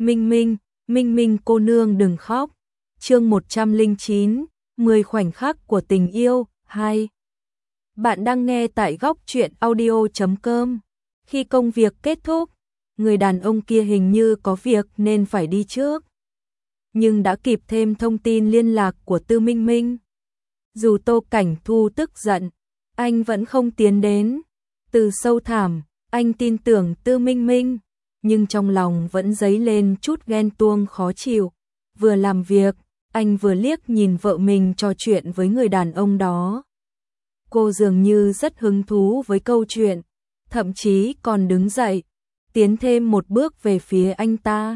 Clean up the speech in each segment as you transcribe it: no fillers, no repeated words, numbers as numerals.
Minh Minh, Minh Minh cô nương đừng khóc. Chương 109, 10 khoảnh khắc của tình yêu, 2. Bạn đang nghe tại góc truyện audio.com. Khi công việc kết thúc, người đàn ông kia hình như có việc nên phải đi trước. Nhưng đã kịp thêm thông tin liên lạc của Tư Minh Minh. Dù Tô Cảnh Thu tức giận, anh vẫn không tiến đến. Từ sâu thẳm, anh tin tưởng Tư Minh Minh, nhưng trong lòng vẫn dấy lên chút ghen tuông khó chịu. Vừa làm việc, anh vừa liếc nhìn vợ mình trò chuyện với người đàn ông đó. Cô dường như rất hứng thú với câu chuyện, thậm chí còn đứng dậy, tiến thêm một bước về phía anh ta.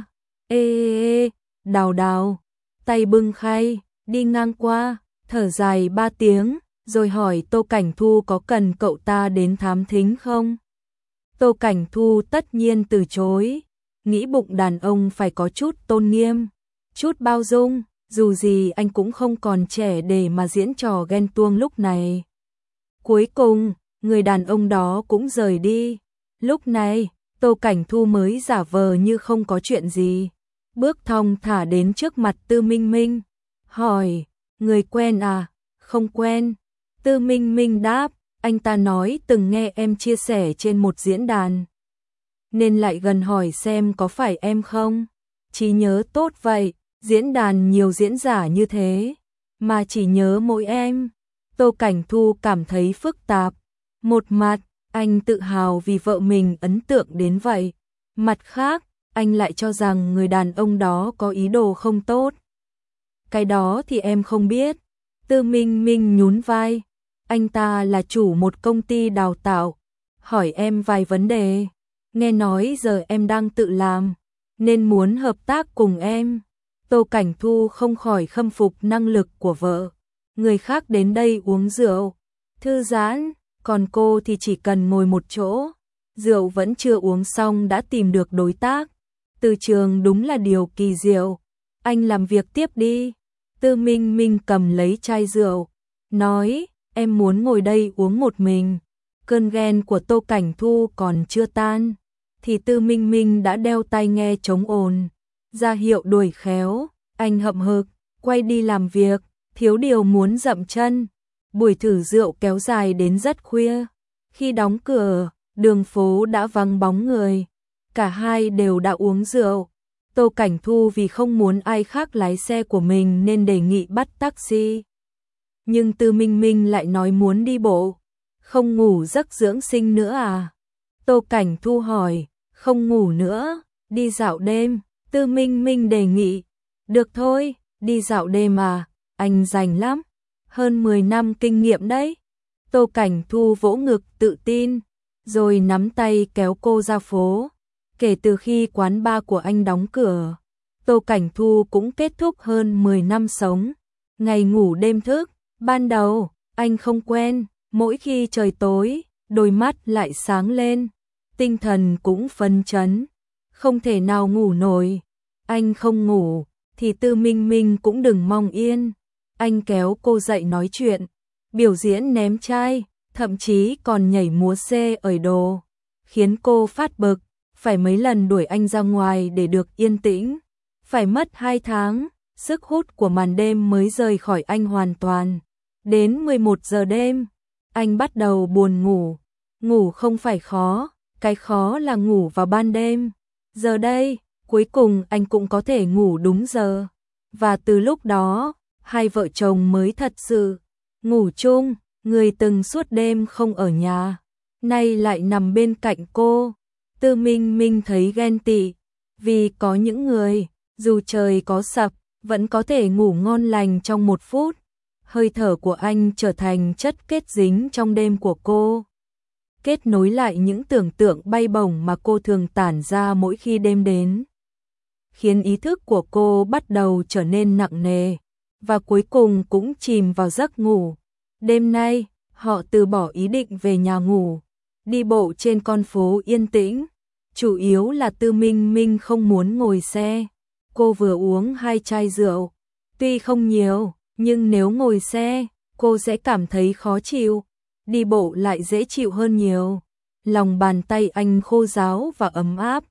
Ê, Đào Đào, tay bưng khay, đi ngang qua, thở dài 3 tiếng, rồi hỏi Tô Cảnh Thu có cần cậu ta đến thám thính không? Tô Cảnh Thu tất nhiên từ chối, nghĩ bụng đàn ông phải có chút tôn nghiêm, chút bao dung, dù gì anh cũng không còn trẻ để mà diễn trò ghen tuông lúc này. Cuối cùng, người đàn ông đó cũng rời đi. Lúc này, Tô Cảnh Thu mới giả vờ như không có chuyện gì, bước thong thả đến trước mặt Tư Minh Minh, hỏi, người quen à? Không quen. Tư Minh Minh đáp, anh ta nói từng nghe em chia sẻ trên một diễn đàn, nên lại gần hỏi xem có phải em không. Trí nhớ tốt vậy, diễn đàn nhiều diễn giả như thế, mà chỉ nhớ mỗi em. Tô Cảnh Thu cảm thấy phức tạp. Một mặt, anh tự hào vì vợ mình ấn tượng đến vậy. Mặt khác, anh lại cho rằng người đàn ông đó có ý đồ không tốt. Cái đó thì em không biết. Tư Minh Minh nhún vai. Anh ta là chủ một công ty đào tạo, hỏi em vài vấn đề. Nghe nói giờ em đang tự làm, nên muốn hợp tác cùng em. Tô Cảnh Thu không khỏi khâm phục năng lực của vợ. Người khác đến đây uống rượu, thư giãn, còn cô thì chỉ cần ngồi một chỗ. Rượu vẫn chưa uống xong đã tìm được đối tác. Từ trường đúng là điều kỳ diệu. Anh làm việc tiếp đi. Tư Minh Minh cầm lấy chai rượu, nói, em muốn ngồi đây uống một mình. Cơn ghen của Tô Cảnh Thu còn chưa tan, thì Tư Minh Minh đã đeo tai nghe chống ồn, ra hiệu đuổi khéo. Anh hậm hực, quay đi làm việc, thiếu điều muốn dậm chân. Buổi thử rượu kéo dài đến rất khuya. Khi đóng cửa, đường phố đã vắng bóng người. Cả hai đều đã uống rượu. Tô Cảnh Thu vì không muốn ai khác lái xe của mình nên đề nghị bắt taxi. Nhưng Tư Minh Minh lại nói muốn đi bộ. Không ngủ giấc dưỡng sinh nữa à? Tô Cảnh Thu hỏi, không ngủ nữa, đi dạo đêm. Tư Minh Minh đề nghị, được thôi, đi dạo đêm à, anh rành lắm, hơn 10 năm kinh nghiệm đấy. Tô Cảnh Thu vỗ ngực tự tin, rồi nắm tay kéo cô ra phố. Kể từ khi quán bar của anh đóng cửa, Tô Cảnh Thu cũng kết thúc hơn 10 năm sống. Ngày ngủ đêm thức, ban đầu, anh không quen, mỗi khi trời tối, đôi mắt lại sáng lên, tinh thần cũng phấn chấn, không thể nào ngủ nổi. Anh không ngủ, thì Tư Minh Minh cũng đừng mong yên. Anh kéo cô dậy nói chuyện, biểu diễn ném chai, thậm chí còn nhảy múa xe ở đồ, khiến cô phát bực, phải mấy lần đuổi anh ra ngoài để được yên tĩnh. Phải mất 2 tháng, sức hút của màn đêm mới rời khỏi anh hoàn toàn. Đến 11 giờ đêm, anh bắt đầu buồn ngủ. Ngủ không phải khó, cái khó là ngủ vào ban đêm. Giờ đây, cuối cùng anh cũng có thể ngủ đúng giờ. Và từ lúc đó, hai vợ chồng mới thật sự ngủ chung. Người từng suốt đêm không ở nhà, nay lại nằm bên cạnh cô. Tư Minh Minh thấy ghen tị, vì có những người, dù trời có sập, vẫn có thể ngủ ngon lành trong 1 phút. Hơi thở của anh trở thành chất kết dính trong đêm của cô, kết nối lại những tưởng tượng bay bổng mà cô thường tản ra mỗi khi đêm đến, khiến ý thức của cô bắt đầu trở nên nặng nề, và cuối cùng cũng chìm vào giấc ngủ. Đêm nay, họ từ bỏ ý định về nhà ngủ, đi bộ trên con phố yên tĩnh. Chủ yếu là Tư Minh Minh không muốn ngồi xe. Cô vừa uống 2 chai rượu, tuy không nhiều, nhưng nếu ngồi xe, cô sẽ cảm thấy khó chịu. Đi bộ lại dễ chịu hơn nhiều. Lòng bàn tay anh khô ráo và ấm áp.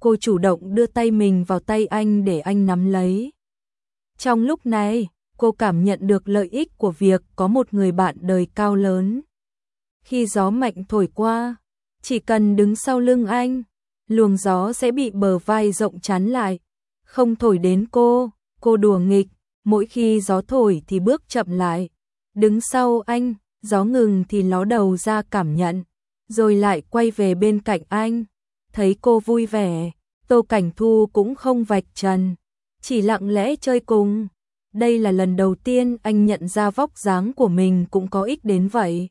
cô chủ động đưa tay mình vào tay anh để anh nắm lấy. Trong lúc này, cô cảm nhận được lợi ích của việc có một người bạn đời cao lớn. Khi gió mạnh thổi qua, chỉ cần đứng sau lưng anh, luồng gió sẽ bị bờ vai rộng chắn lại, không thổi đến cô đùa nghịch, mỗi khi gió thổi thì bước chậm lại. Đứng sau anh, gió ngừng thì ló đầu ra cảm nhận, rồi lại quay về bên cạnh anh. Thấy cô vui vẻ, Tô Cảnh Thu cũng không vạch trần, chỉ lặng lẽ chơi cùng. Đây là lần đầu tiên anh nhận ra vóc dáng của mình cũng có ích đến vậy.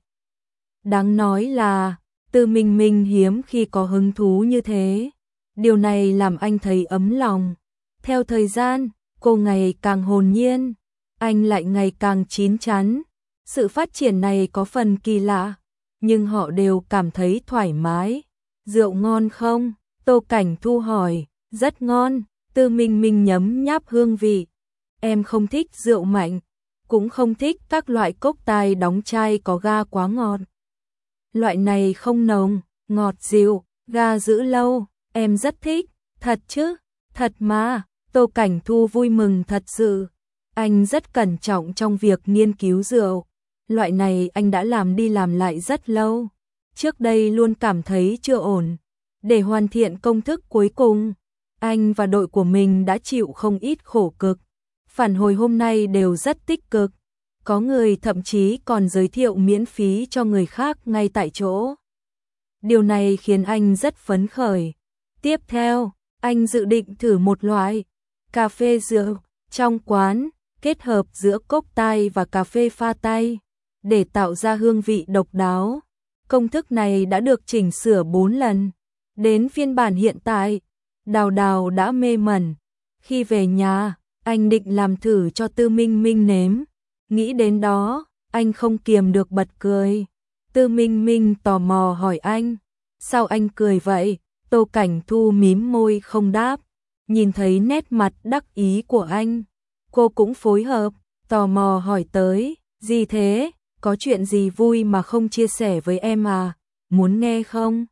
Đáng nói là, Tư Minh Minh hiếm khi có hứng thú như thế. Điều này làm anh thấy ấm lòng. Theo thời gian, cô ngày càng hồn nhiên, anh lại ngày càng chín chắn. Sự phát triển này có phần kỳ lạ, nhưng họ đều cảm thấy thoải mái. Rượu ngon không? Tô Cảnh Thu hỏi. Rất ngon. Tư Minh Minh nhấm nháp hương vị. Em không thích rượu mạnh, cũng không thích các loại cốc tai đóng chai có ga quá ngọt. Loại này không nồng, ngọt dịu, ga giữ lâu, em rất thích. Thật chứ? Thật mà. Tô Cảnh Thu vui mừng thật sự. Anh rất cẩn trọng trong việc nghiên cứu rượu. Loại này anh đã làm đi làm lại rất lâu. Trước đây luôn cảm thấy chưa ổn. Để hoàn thiện công thức cuối cùng, anh và đội của mình đã chịu không ít khổ cực. Phản hồi hôm nay đều rất tích cực. Có người thậm chí còn giới thiệu miễn phí cho người khác ngay tại chỗ. Điều này khiến anh rất phấn khởi. Tiếp theo, anh dự định thử một loại cà phê rượu trong quán, kết hợp giữa cốc tai và cà phê pha tay, để tạo ra hương vị độc đáo. Công thức này đã được chỉnh sửa 4 lần. Đến phiên bản hiện tại, Đào Đào đã mê mẩn. Khi về nhà, anh định làm thử cho Tư Minh Minh nếm. Nghĩ đến đó, anh không kiềm được bật cười. Tư Minh Minh tò mò hỏi anh, sao anh cười vậy? Tô Cảnh Thu mím môi không đáp. Nhìn thấy nét mặt đắc ý của anh, cô cũng phối hợp, tò mò hỏi tới, gì thế? Có chuyện gì vui mà không chia sẻ với em à? Muốn nghe không?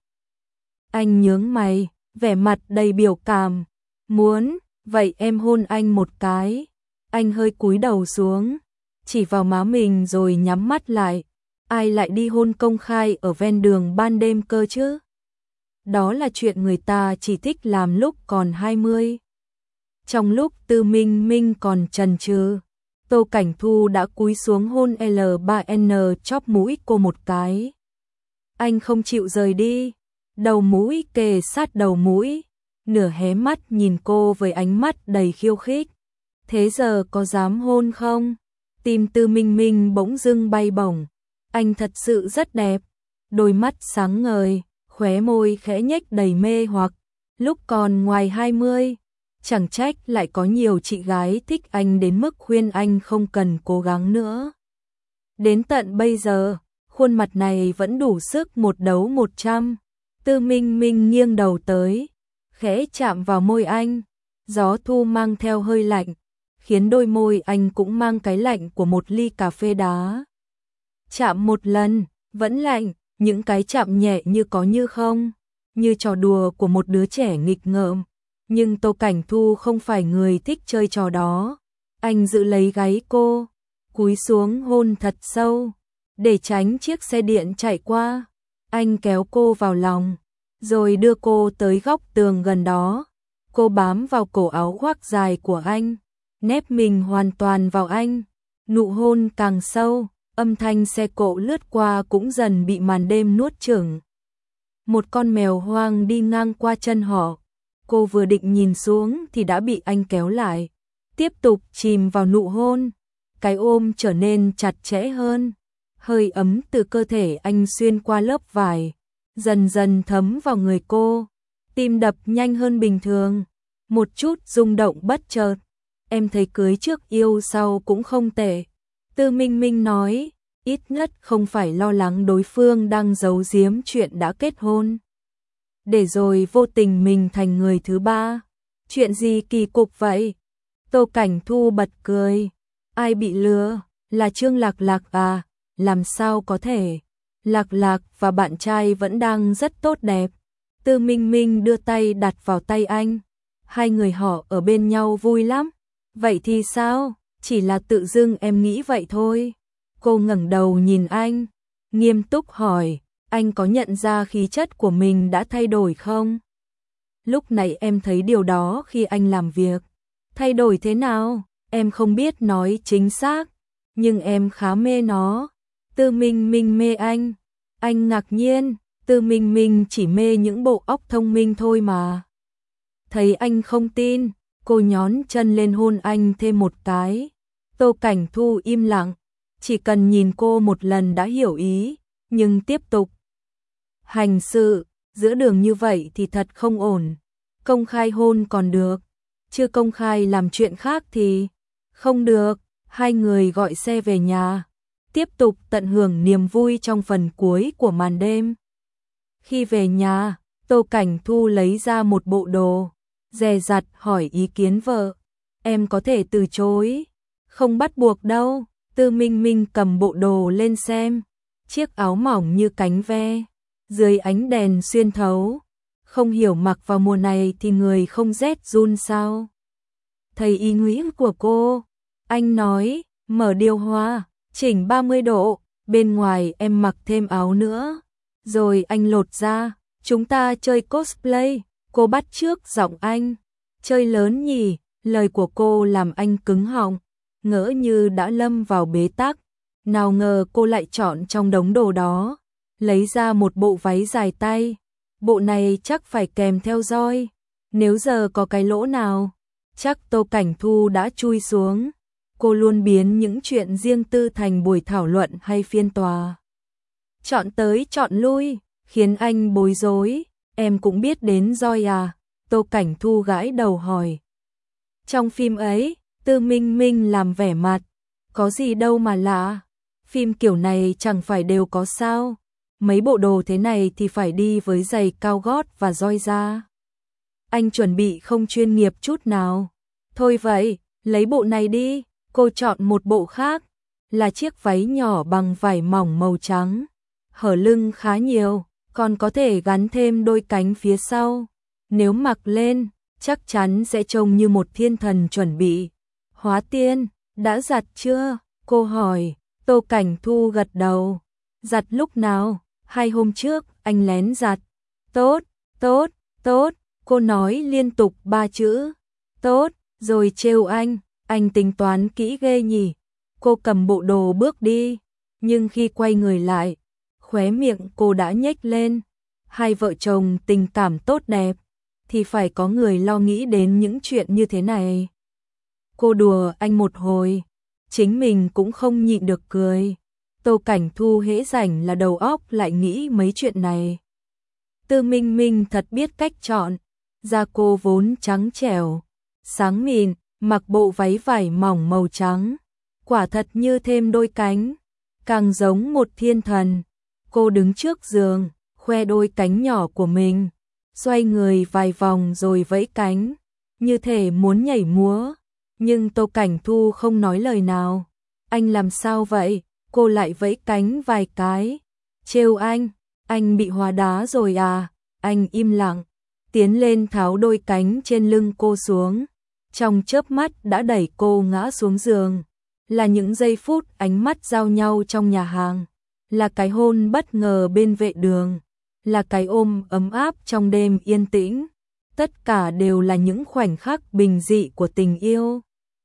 Anh nhướng mày, vẻ mặt đầy biểu cảm. Muốn, vậy em hôn anh một cái. Anh hơi cúi đầu xuống, chỉ vào má mình rồi nhắm mắt lại. Ai lại đi hôn công khai ở ven đường ban đêm cơ chứ? Đó là chuyện người ta chỉ thích làm lúc còn 20. Trong lúc Tư Minh Minh còn chần chừ, Tô Cảnh Thu đã cúi xuống hôn L3N chóp mũi cô một cái. Anh không chịu rời đi, đầu mũi kề sát đầu mũi, nửa hé mắt nhìn cô với ánh mắt đầy khiêu khích. Thế giờ có dám hôn không? Tim Tư Minh Minh bỗng dưng bay bổng. Anh thật sự rất đẹp, đôi mắt sáng ngời, khóe môi khẽ nhếch đầy mê hoặc. Lúc còn ngoài 20, chẳng trách lại có nhiều chị gái thích anh đến mức khuyên anh không cần cố gắng nữa. Đến tận bây giờ, khuôn mặt này vẫn đủ sức một đấu 100. Tư Minh Minh nghiêng đầu tới, khẽ chạm vào môi anh. Gió thu mang theo hơi lạnh, khiến đôi môi anh cũng mang cái lạnh của một ly cà phê đá. Chạm một lần, vẫn lạnh, những cái chạm nhẹ như có như không, như trò đùa của một đứa trẻ nghịch ngợm. Nhưng Tô Cảnh Thu không phải người thích chơi trò đó. Anh giữ lấy gáy cô, cúi xuống hôn thật sâu, để tránh chiếc xe điện chạy qua. Anh kéo cô vào lòng, rồi đưa cô tới góc tường gần đó. Cô bám vào cổ áo khoác dài của anh, nép mình hoàn toàn vào anh. Nụ hôn càng sâu, âm thanh xe cộ lướt qua cũng dần bị màn đêm nuốt chửng. Một con mèo hoang đi ngang qua chân họ. Cô vừa định nhìn xuống thì đã bị anh kéo lại, tiếp tục chìm vào nụ hôn. Cái ôm trở nên chặt chẽ hơn, hơi ấm từ cơ thể anh xuyên qua lớp vải, dần dần thấm vào người cô. Tim đập nhanh hơn bình thường, một chút rung động bất chợt. Em thấy cưới trước yêu sau cũng không tệ. Tư Minh Minh nói, ít nhất không phải lo lắng đối phương đang giấu giếm chuyện đã kết hôn, để rồi vô tình mình thành người thứ ba. Chuyện gì kỳ cục vậy? Tô Cảnh Thu bật cười. Ai bị lừa? Là Trương Lạc Lạc à? Làm sao có thể? Lạc Lạc và bạn trai vẫn đang rất tốt đẹp. Tư Minh Minh đưa tay đặt vào tay anh. Hai người họ ở bên nhau vui lắm. Vậy thì sao? Chỉ là tự dưng em nghĩ vậy thôi. Cô ngẩng đầu nhìn anh, nghiêm túc hỏi, anh có nhận ra khí chất của mình đã thay đổi không? Lúc nãy em thấy điều đó khi anh làm việc. Thay đổi thế nào? Em không biết nói chính xác, nhưng em khá mê nó. Tư Minh Minh mê anh. Anh ngạc nhiên, Tư Minh Minh chỉ mê những bộ óc thông minh thôi mà. Thấy anh không tin, cô nhón chân lên hôn anh thêm một cái. Tô Cảnh Thu im lặng, chỉ cần nhìn cô một lần đã hiểu ý, nhưng tiếp tục hành sự, giữa đường như vậy thì thật không ổn. Công khai hôn còn được, chưa công khai làm chuyện khác thì không được. Hai người gọi xe về nhà, tiếp tục tận hưởng niềm vui trong phần cuối của màn đêm. Khi về nhà, Tô Cảnh Thu lấy ra một bộ đồ, dè dặt hỏi ý kiến vợ. Em có thể từ chối, không bắt buộc đâu. Tư Minh Minh cầm bộ đồ lên xem, chiếc áo mỏng như cánh ve, dưới ánh đèn xuyên thấu. Không hiểu mặc vào mùa này thì người không rét run sao? Thấy ý nghĩ của cô, anh nói, mở điều hòa, chỉnh 30 độ, bên ngoài em mặc thêm áo nữa. Rồi anh lột ra, chúng ta chơi cosplay. Cô bắt chước giọng anh, chơi lớn nhỉ? Lời của cô làm anh cứng họng, ngỡ như đã lâm vào bế tắc. Nào ngờ cô lại chọn trong đống đồ đó, lấy ra một bộ váy dài tay. Bộ này chắc phải kèm theo roi, nếu giờ có cái lỗ nào, chắc Tô Cảnh Thu đã chui xuống. Cô luôn biến những chuyện riêng tư thành buổi thảo luận hay phiên tòa. Chọn tới chọn lui, khiến anh bối rối. Em cũng biết đến roi à? Tô Cảnh Thu gãi đầu hỏi. Trong phim ấy, Tư Minh Minh làm vẻ mặt, có gì đâu mà lạ. Phim kiểu này chẳng phải đều có sao? Mấy bộ đồ thế này thì phải đi với giày cao gót và roi da. Anh chuẩn bị không chuyên nghiệp chút nào. Thôi vậy, lấy bộ này đi. Cô chọn một bộ khác, là chiếc váy nhỏ bằng vải mỏng màu trắng, hở lưng khá nhiều, còn có thể gắn thêm đôi cánh phía sau. Nếu mặc lên, chắc chắn sẽ trông như một thiên thần chuẩn bị hóa tiên. Đã giặt chưa? Cô hỏi. Tô Cảnh Thu gật đầu. Giặt lúc nào? 2 hôm trước, anh lén giặt. Tốt, tốt, tốt. Cô nói liên tục 3 chữ. Tốt, rồi trêu anh tính toán kỹ ghê nhỉ. Cô cầm bộ đồ bước đi, nhưng khi quay người lại, khóe miệng cô đã nhếch lên. Hai vợ chồng tình cảm tốt đẹp, thì phải có người lo nghĩ đến những chuyện như thế này. Cô đùa anh một hồi, chính mình cũng không nhịn được cười. Tô Cảnh Thu hễ rảnh là đầu óc lại nghĩ mấy chuyện này. Tư Minh Minh thật biết cách chọn, da cô vốn trắng trẻo, sáng mịn, mặc bộ váy vải mỏng màu trắng, quả thật như thêm đôi cánh, càng giống một thiên thần. Cô đứng trước giường, khoe đôi cánh nhỏ của mình, xoay người vài vòng rồi vẫy cánh, như thể muốn nhảy múa. Nhưng Tô Cảnh Thu không nói lời nào. Anh làm sao vậy? Cô lại vẫy cánh vài cái. Trêu anh bị hóa đá rồi à? Anh im lặng, tiến lên tháo đôi cánh trên lưng cô xuống. Trong chớp mắt đã đẩy cô ngã xuống giường. Là những giây phút ánh mắt giao nhau trong nhà hàng, là cái hôn bất ngờ bên vệ đường, là cái ôm ấm áp trong đêm yên tĩnh. Tất cả đều là những khoảnh khắc bình dị của tình yêu.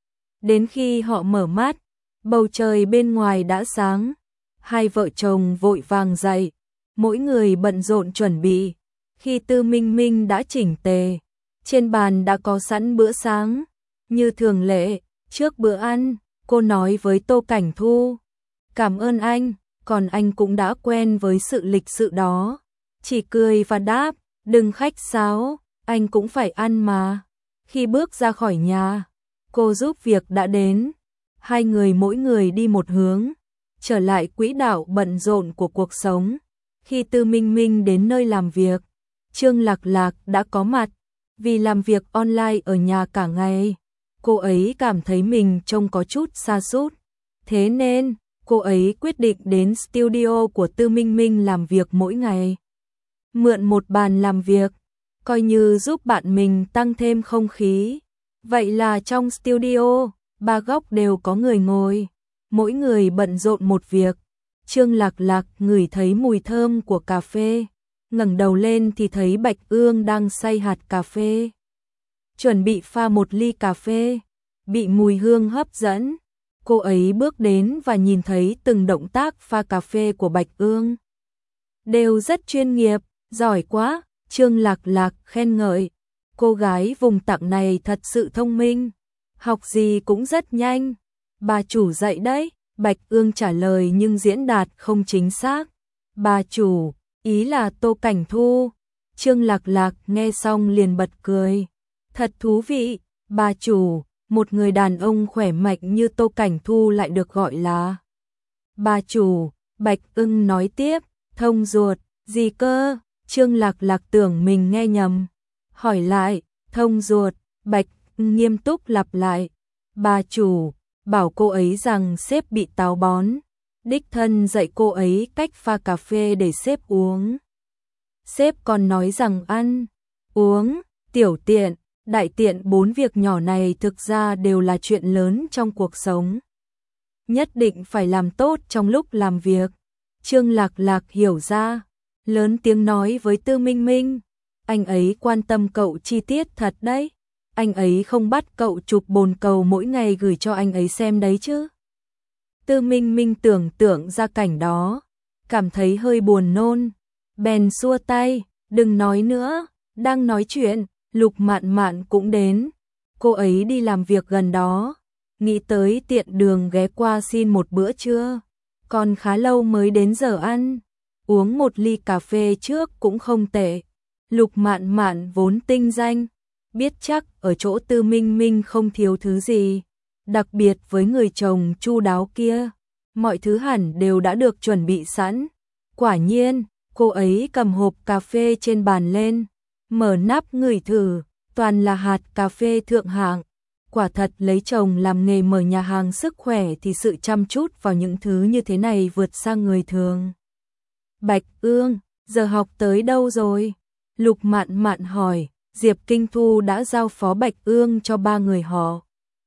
Đến khi họ mở mắt, bầu trời bên ngoài đã sáng. Hai vợ chồng vội vàng dậy, mỗi người bận rộn chuẩn bị. Khi Tư Minh Minh đã chỉnh tề, trên bàn đã có sẵn bữa sáng. Như thường lệ, trước bữa ăn, cô nói với Tô Cảnh Thu, cảm ơn anh, còn anh cũng đã quen với sự lịch sự đó. Chỉ cười và đáp, đừng khách sáo, anh cũng phải ăn mà. Khi bước ra khỏi nhà, cô giúp việc đã đến. Hai người mỗi người đi một hướng, trở lại quỹ đạo bận rộn của cuộc sống. Khi Tư Minh Minh đến nơi làm việc, Trương Lạc Lạc đã có mặt. Vì làm việc online ở nhà cả ngày, cô ấy cảm thấy mình trông có chút sa sút. Thế nên, cô ấy quyết định đến studio của Tư Minh Minh làm việc mỗi ngày. mượn một bàn làm việc, coi như giúp bạn mình tăng thêm không khí. Vậy là trong studio, ba góc đều có người ngồi, mỗi người bận rộn một việc. Trương Lạc Lạc ngửi thấy mùi thơm của cà phê, ngẩng đầu lên thì thấy Bạch Ương đang xay hạt cà phê. Chuẩn bị pha một ly cà phê, bị mùi hương hấp dẫn. Cô ấy bước đến và nhìn thấy từng động tác pha cà phê của Bạch Ương. Đều rất chuyên nghiệp, giỏi quá, Trương Lạc Lạc khen ngợi. Cô gái vùng tặng này thật sự thông minh, học gì cũng rất nhanh. Bà chủ dạy đấy, Bạch Ương trả lời nhưng diễn đạt không chính xác. Bà chủ, ý là Tô Cảnh Thu. Trương Lạc Lạc nghe xong liền bật cười. Thật thú vị, bà chủ, một người đàn ông khỏe mạnh như Tô Cảnh Thu lại được gọi là bà chủ. Bạch Ưng nói tiếp, thông ruột, gì cơ? Trương Lạc Lạc tưởng mình nghe nhầm, hỏi lại, thông ruột. Bạch Ưng nghiêm túc lặp lại, bà chủ bảo cô ấy rằng sếp bị táo bón, đích thân dạy cô ấy cách pha cà phê để sếp uống. Sếp còn nói rằng ăn, uống, tiểu tiện, đại tiện, 4 việc nhỏ này thực ra đều là chuyện lớn trong cuộc sống. Nhất định phải làm tốt trong lúc làm việc. Trương Lạc Lạc hiểu ra, lớn tiếng nói với Tư Minh Minh, anh ấy quan tâm cậu chi tiết thật đấy. Anh ấy không bắt cậu chụp bồn cầu mỗi ngày gửi cho anh ấy xem đấy chứ. Tư Minh Minh tưởng tượng ra cảnh đó, cảm thấy hơi buồn nôn, bèn xua tay, đừng nói nữa. Đang nói chuyện, Lục Mạn Mạn cũng đến. Cô ấy đi làm việc gần đó, nghĩ tới tiện đường ghé qua xin một bữa trưa, còn khá lâu mới đến giờ ăn. Uống một ly cà phê trước cũng không tệ. Lục Mạn Mạn vốn tinh danh, biết chắc ở chỗ Tư Minh Minh không thiếu thứ gì, đặc biệt với người chồng chu đáo kia, mọi thứ hẳn đều đã được chuẩn bị sẵn. Quả nhiên, cô ấy cầm hộp cà phê trên bàn lên, mở nắp ngửi thử, toàn là hạt cà phê thượng hạng. Quả thật lấy chồng làm nghề mở nhà hàng sức khỏe thì sự chăm chút vào những thứ như thế này vượt sang người thường. Bạch Ương, giờ học tới đâu rồi? Lục Mạn Mạn hỏi. Diệp Kinh Thu đã giao phó Bạch Ương cho 3 người họ.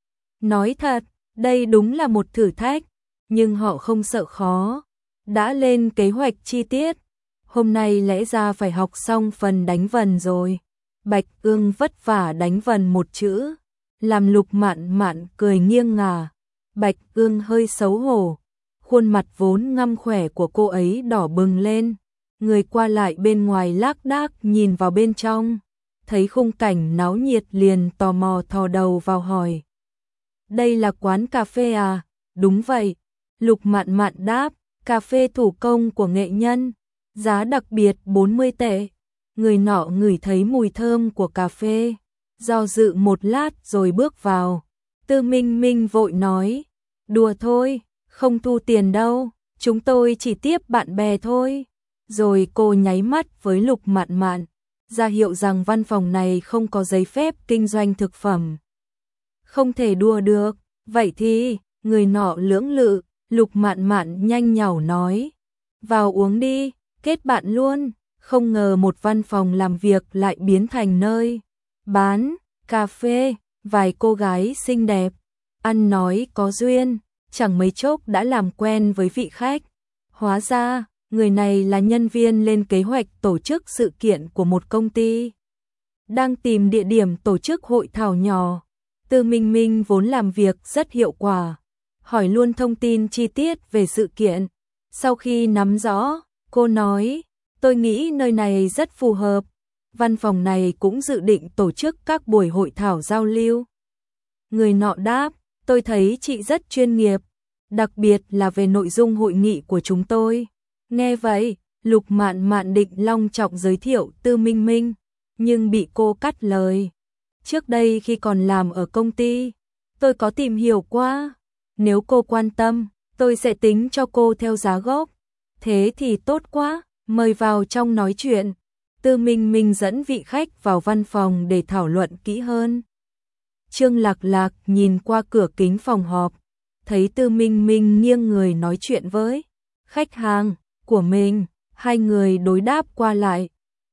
Nói thật, đây đúng là một thử thách, nhưng họ không sợ khó, đã lên kế hoạch chi tiết. Hôm nay lẽ ra phải học xong phần đánh vần rồi. Bạch Ương vất vả đánh vần một chữ, làm Lục Mạn Mạn cười nghiêng ngả. Bạch Ương hơi xấu hổ, khuôn mặt vốn ngăm khỏe của cô ấy đỏ bừng lên. Người qua lại bên ngoài lác đác nhìn vào bên trong, thấy khung cảnh náo nhiệt liền tò mò thò đầu vào hỏi. Đây là quán cà phê à? Đúng vậy. Lục Mạn Mạn đáp, cà phê thủ công của nghệ nhân, giá đặc biệt 40 tệ. Người nọ ngửi thấy mùi thơm của cà phê, do dự một lát rồi bước vào. Tư Minh Minh vội nói, đùa thôi, không thu tiền đâu, chúng tôi chỉ tiếp bạn bè thôi. Rồi cô nháy mắt với Lục Mạn Mạn, ra hiệu rằng văn phòng này không có giấy phép kinh doanh thực phẩm. Không thể đùa được, vậy thì, người nọ lưỡng lự. Lục Mạn Mạn nhanh nhảu nói, vào uống đi, kết bạn luôn. Không ngờ một văn phòng làm việc lại biến thành nơi bán cà phê. Vài cô gái xinh đẹp, ăn nói có duyên, chẳng mấy chốc đã làm quen với vị khách. Hóa ra, người này là nhân viên lên kế hoạch tổ chức sự kiện của một công ty, đang tìm địa điểm tổ chức hội thảo nhỏ. Tư Minh Minh vốn làm việc rất hiệu quả, hỏi luôn thông tin chi tiết về sự kiện. Sau khi nắm rõ, cô nói, tôi nghĩ nơi này rất phù hợp. Văn phòng này cũng dự định tổ chức các buổi hội thảo giao lưu. Người nọ đáp, tôi thấy chị rất chuyên nghiệp, đặc biệt là về nội dung hội nghị của chúng tôi. Nghe vậy, Lục Mạn Mạn định long trọng giới thiệu Tư Minh Minh, nhưng bị cô cắt lời. Trước đây khi còn làm ở công ty, tôi có tìm hiểu qua. Nếu cô quan tâm, tôi sẽ tính cho cô theo giá gốc. Thế thì tốt quá, mời vào trong nói chuyện. Tư Minh Minh dẫn vị khách vào văn phòng để thảo luận kỹ hơn. Trương Lạc Lạc nhìn qua cửa kính phòng họp, thấy Tư Minh Minh nghiêng người nói chuyện với khách hàng của mình. Hai người đối đáp qua lại,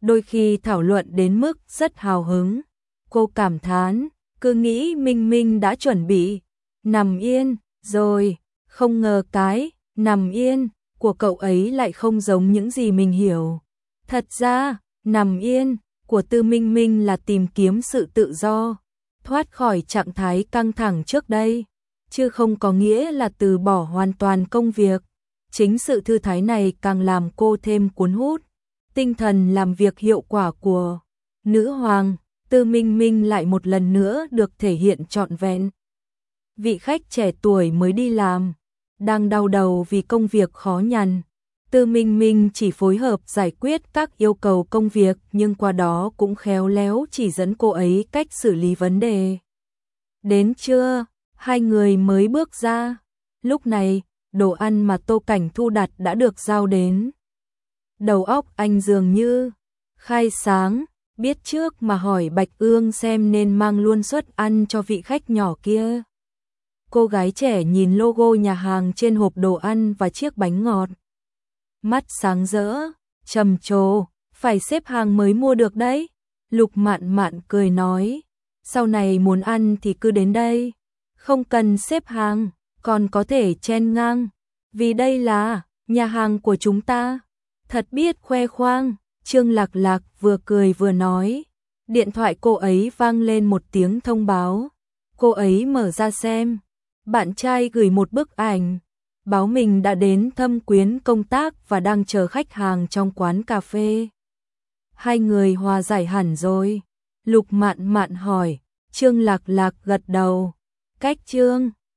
đôi khi thảo luận đến mức rất hào hứng. Cô cảm thán, cứ nghĩ Minh Minh đã chuẩn bị nằm yên rồi, không ngờ cái nằm yên của cậu ấy lại không giống những gì mình hiểu. Thật ra, nằm yên của Tư Minh Minh là tìm kiếm sự tự do, thoát khỏi trạng thái căng thẳng trước đây, chứ không có nghĩa là từ bỏ hoàn toàn công việc. Chính sự thư thái này càng làm cô thêm cuốn hút. Tinh thần làm việc hiệu quả của nữ hoàng Tư Minh Minh lại một lần nữa được thể hiện trọn vẹn. Vị khách trẻ tuổi mới đi làm, đang đau đầu vì công việc khó nhằn. Tư Minh Minh chỉ phối hợp giải quyết các yêu cầu công việc, nhưng qua đó cũng khéo léo chỉ dẫn cô ấy cách xử lý vấn đề. Đến trưa, hai người mới bước ra. Lúc này, đồ ăn mà Tô Cảnh Thu đặt đã được giao đến. Đầu óc anh dường như khai sáng, biết trước mà hỏi Bạch Ương xem nên mang luôn suất ăn cho vị khách nhỏ kia. Cô gái trẻ nhìn logo nhà hàng trên hộp đồ ăn và chiếc bánh ngọt. Mắt sáng rỡ, trầm trồ, phải xếp hàng mới mua được đấy. Lục Mạn Mạn cười nói, sau này muốn ăn thì cứ đến đây, không cần xếp hàng, còn có thể chen ngang, vì đây là nhà hàng của chúng ta. Thật biết khoe khoang, Trương Lạc Lạc vừa cười vừa nói. Điện thoại cô ấy vang lên một tiếng thông báo. Cô ấy mở ra xem, bạn trai gửi một bức ảnh, báo mình đã đến thăm Quyến công tác và đang chờ khách hàng trong quán cà phê. Hai người hòa giải hẳn rồi? Lục Mạn Mạn hỏi. Trương Lạc Lạc gật đầu. Cách Trương